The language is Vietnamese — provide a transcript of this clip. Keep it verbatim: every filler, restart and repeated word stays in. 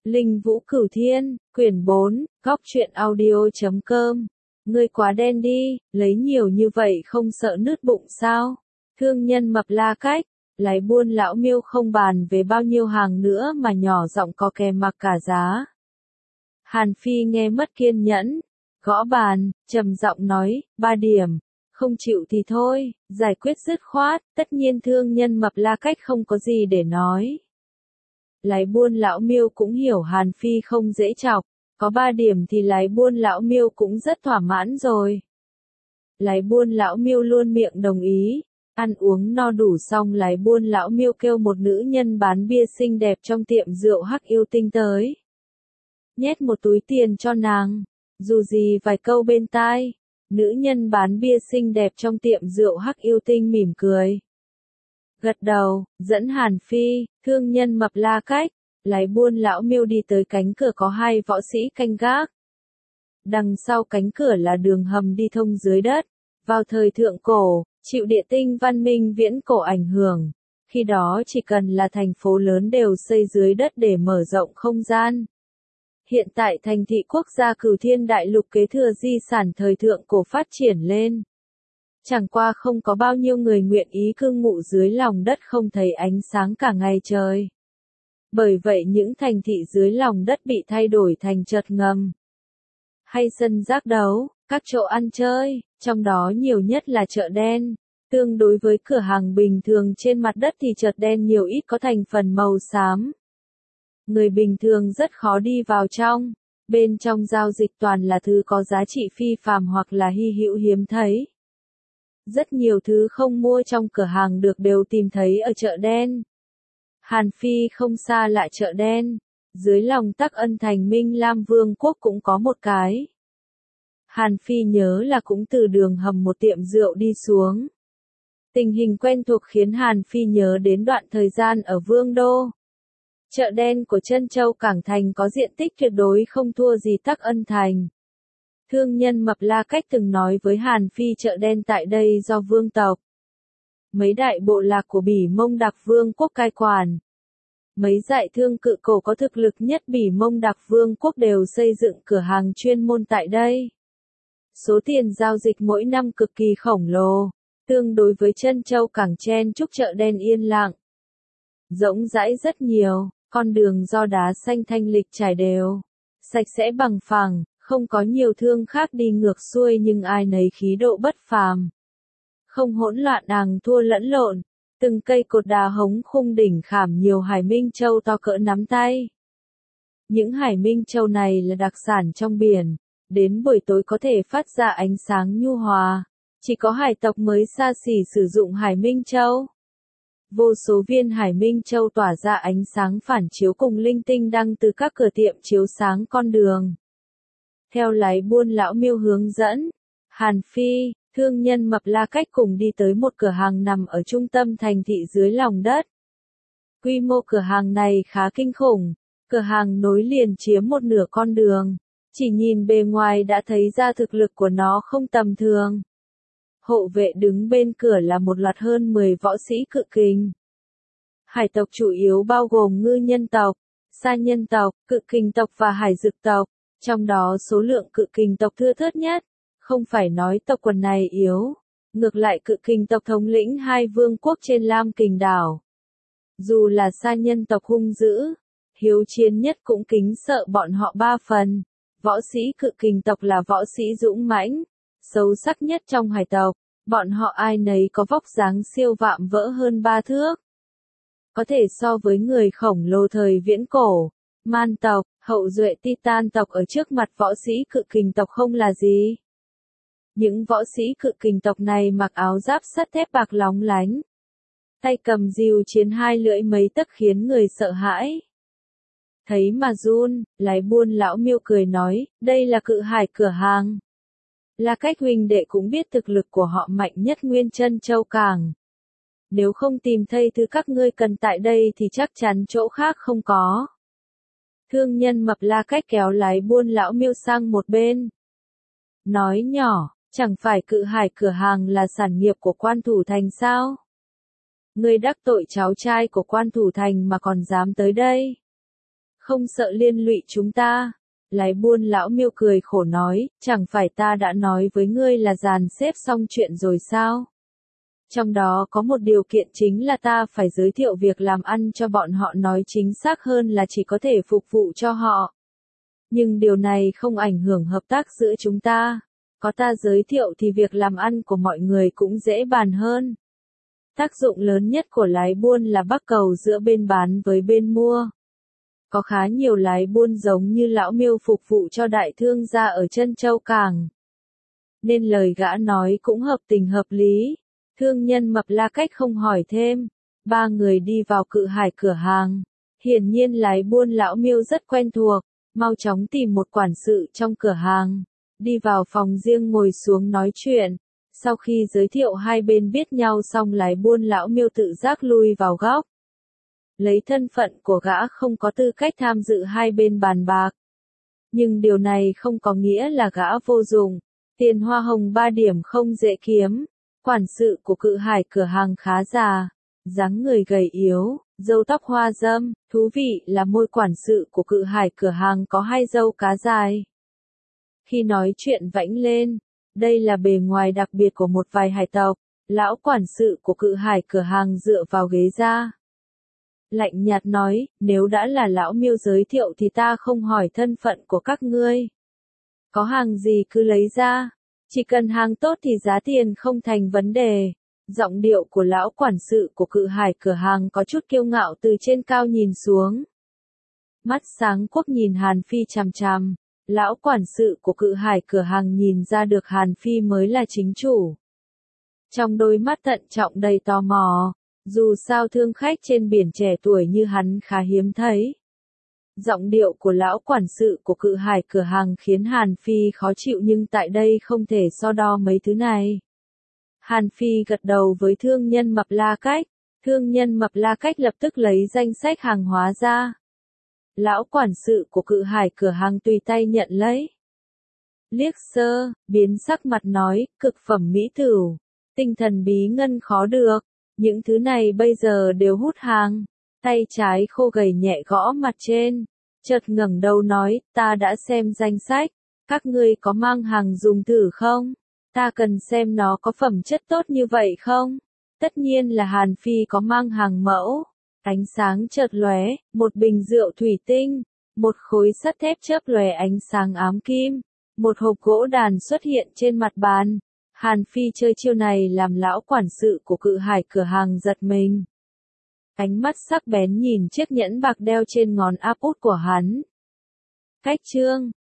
Linh Vũ Cửu Thiên, quyển bốn, góc truyện audio chấm com. Ngươi quá đen đi, lấy nhiều như vậy không sợ nứt bụng sao? Thương nhân mập la cách, lái buôn lão Miêu không bàn về bao nhiêu hàng nữa mà nhỏ giọng có kèm mặc cả giá. Hàn Phi nghe mất kiên nhẫn, gõ bàn, trầm giọng nói, ba điểm, không chịu thì thôi, giải quyết dứt khoát, tất nhiên thương nhân mập la cách không có gì để nói. Lái buôn lão Miêu cũng hiểu Hàn Phi không dễ chọc, có ba điểm thì lái buôn lão Miêu cũng rất thỏa mãn rồi. Lái buôn lão Miêu luôn miệng đồng ý, ăn uống no đủ xong lái buôn lão Miêu kêu một nữ nhân bán bia xinh đẹp trong tiệm rượu Hắc Yêu Tinh tới. Nhét một túi tiền cho nàng, dù gì vài câu bên tai, nữ nhân bán bia xinh đẹp trong tiệm rượu Hắc Yêu Tinh mỉm cười. Gật đầu, dẫn Hàn Phi, thương nhân mập la cách, lái buôn lão Miêu đi tới cánh cửa có hai võ sĩ canh gác. Đằng sau cánh cửa là đường hầm đi thông dưới đất. Vào thời thượng cổ, chịu địa tinh văn minh viễn cổ ảnh hưởng, khi đó chỉ cần là thành phố lớn đều xây dưới đất để mở rộng không gian. Hiện tại thành thị quốc gia Cửu Thiên Đại Lục kế thừa di sản thời thượng cổ phát triển lên. Chẳng qua không có bao nhiêu người nguyện ý cư ngụ dưới lòng đất không thấy ánh sáng cả ngày trời. Bởi vậy những thành thị dưới lòng đất bị thay đổi thành chợt ngầm, hay sân giác đấu, các chỗ ăn chơi, trong đó nhiều nhất là chợ đen. Tương đối với cửa hàng bình thường trên mặt đất thì chợ đen nhiều ít có thành phần màu xám. Người bình thường rất khó đi vào trong, bên trong giao dịch toàn là thứ có giá trị phi phàm hoặc là hy hữu hiếm thấy. Rất nhiều thứ không mua trong cửa hàng được đều tìm thấy ở chợ đen. Hàn Phi không xa lại chợ đen, dưới lòng Tắc Ân thành Minh Lam Vương quốc cũng có một cái. Hàn Phi nhớ là cũng từ đường hầm một tiệm rượu đi xuống. Tình hình quen thuộc khiến Hàn Phi nhớ đến đoạn thời gian ở Vương Đô. Chợ đen của Trân Châu Cảng Thành có diện tích tuyệt đối không thua gì Tắc Ân Thành. Thương nhân mập la cách từng nói với Hàn Phi chợ đen tại đây do vương tộc. Mấy đại bộ lạc của Bỉ Mông Đặc Vương quốc cai quản. Mấy dại thương cự cổ có thực lực nhất Bỉ Mông Đặc Vương quốc đều xây dựng cửa hàng chuyên môn tại đây. Số tiền giao dịch mỗi năm cực kỳ khổng lồ, tương đối với Trân Châu Cảng chen chúc chợ đen yên lặng. Rỗng rãi rất nhiều, con đường do đá xanh thanh lịch trải đều, sạch sẽ bằng phẳng, không có nhiều thương khác đi ngược xuôi nhưng ai nấy khí độ bất phàm. Không hỗn loạn nàng thua lẫn lộn, từng cây cột đá hống khung đỉnh khảm nhiều hải minh châu to cỡ nắm tay. Những hải minh châu này là đặc sản trong biển, đến buổi tối có thể phát ra ánh sáng nhu hòa, chỉ có hải tộc mới xa xỉ sử dụng hải minh châu. Vô số viên hải minh châu tỏa ra ánh sáng phản chiếu cùng linh tinh đăng từ các cửa tiệm chiếu sáng con đường. Theo lái buôn lão Miêu hướng dẫn, Hàn Phi, thương nhân mập la cách cùng đi tới một cửa hàng nằm ở trung tâm thành thị dưới lòng đất. Quy mô cửa hàng này khá kinh khủng, cửa hàng nối liền chiếm một nửa con đường, chỉ nhìn bề ngoài đã thấy ra thực lực của nó không tầm thường. Hộ vệ đứng bên cửa là một loạt hơn mười võ sĩ cự kình. Hải tộc chủ yếu bao gồm ngư nhân tộc, sa nhân tộc, cự kình tộc và hải dực tộc, trong đó số lượng cự kình tộc thưa thớt nhất. Không phải nói tộc quần này yếu, ngược lại cự kình tộc thống lĩnh hai vương quốc trên Lam Kình đảo. Dù là sa nhân tộc hung dữ, hiếu chiến nhất cũng kính sợ bọn họ ba phần. Võ sĩ cự kình tộc là võ sĩ dũng mãnh, xấu sắc nhất trong hải tộc, bọn họ ai nấy có vóc dáng siêu vạm vỡ hơn ba thước. Có thể so với người khổng lồ thời viễn cổ, man tộc, hậu duệ Titan tộc ở trước mặt võ sĩ cự kình tộc không là gì. Những võ sĩ cự kình tộc này mặc áo giáp sắt thép bạc lóng lánh. Tay cầm rìu chiến hai lưỡi mấy tấc khiến người sợ hãi. Thấy mà run, lái buôn lão Miêu cười nói, đây là cự hải cửa hàng. Là cách huynh đệ cũng biết thực lực của họ mạnh nhất nguyên Trân Châu Cảng. Nếu không tìm thấy thứ các ngươi cần tại đây thì chắc chắn chỗ khác không có. Thương nhân mập la cách kéo lái buôn lão Miêu sang một bên. Nói nhỏ, chẳng phải cự hải cửa hàng là sản nghiệp của Quan Thủ Thành sao? Ngươi đắc tội cháu trai của Quan Thủ Thành mà còn dám tới đây. không sợ liên lụy chúng ta. Lái buôn lão Miêu cười khổ nói, chẳng phải ta đã nói với ngươi là dàn xếp xong chuyện rồi sao? Trong đó có một điều kiện chính là ta phải giới thiệu việc làm ăn cho bọn họ, nói chính xác hơn là chỉ có thể phục vụ cho họ. Nhưng điều này không ảnh hưởng hợp tác giữa chúng ta. Có ta giới thiệu thì việc làm ăn của mọi người cũng dễ bàn hơn. Tác dụng lớn nhất của lái buôn là bắc cầu giữa bên bán với bên mua. Có khá nhiều lái buôn giống như lão Miêu phục vụ cho đại thương gia ở Trân Châu Cảng. Nên lời gã nói cũng hợp tình hợp lý. Thương nhân Mập La Cách không hỏi thêm. Ba người đi vào Cự Hải cửa hàng. Hiển nhiên lái buôn lão Miêu rất quen thuộc. Mau chóng tìm một quản sự trong cửa hàng. Đi vào phòng riêng ngồi xuống nói chuyện. Sau khi giới thiệu hai bên biết nhau xong, lái buôn lão Miêu tự giác lui vào góc. Lấy thân phận của gã không có tư cách tham dự hai bên bàn bạc. Nhưng điều này không có nghĩa là gã vô dụng. Tiền hoa hồng ba điểm không dễ kiếm. Quản sự của Cự Hải cửa hàng khá già, dáng người gầy yếu, râu tóc hoa râm. Thú vị là môi quản sự của Cự Hải cửa hàng có hai râu cá dài. Khi nói chuyện vãnh lên, đây là bề ngoài đặc biệt của một vài hải tộc. Lão quản sự của Cự Hải cửa hàng dựa vào ghế ra. Lạnh nhạt nói, nếu đã là lão Miêu giới thiệu thì ta không hỏi thân phận của các ngươi. Có hàng gì cứ lấy ra. Chỉ cần hàng tốt thì giá tiền không thành vấn đề. Giọng điệu của lão quản sự của Cự Hải cửa hàng có chút kiêu ngạo, từ trên cao nhìn xuống. Mắt sáng quắc nhìn Hàn Phi chằm chằm. Lão quản sự của Cự Hải cửa hàng nhìn ra được Hàn Phi mới là chính chủ. Trong đôi mắt thận trọng đầy tò mò. Dù sao thương khách trên biển trẻ tuổi như hắn khá hiếm thấy. Giọng điệu của lão quản sự của Cự Hải cửa hàng khiến Hàn Phi khó chịu, nhưng tại đây không thể so đo mấy thứ này. Hàn Phi gật đầu với thương nhân Mập La Cách. Thương nhân Mập La Cách lập tức lấy danh sách hàng hóa ra. Lão quản sự của Cự Hải cửa hàng tùy tay nhận lấy. Liếc sơ, biến sắc mặt nói, cực phẩm mỹ tửu, tinh thần bí ngân khó được. Những thứ này bây giờ đều hút hàng. Tay trái khô gầy nhẹ gõ mặt trên. Chợt ngẩng đầu nói, ta đã xem danh sách. Các ngươi có mang hàng dùng thử không? Ta cần xem nó có phẩm chất tốt như vậy không? Tất nhiên là Hàn Phi có mang hàng mẫu. Ánh sáng chợt lóe, một bình rượu thủy tinh, một khối sắt thép chớp lóe ánh sáng ám kim, một hộp gỗ đàn xuất hiện trên mặt bàn. Hàn Phi chơi chiêu này làm lão quản sự của Cự Hải cửa hàng giật mình. Ánh mắt sắc bén nhìn chiếc nhẫn bạc đeo trên ngón áp út của hắn. Cách chương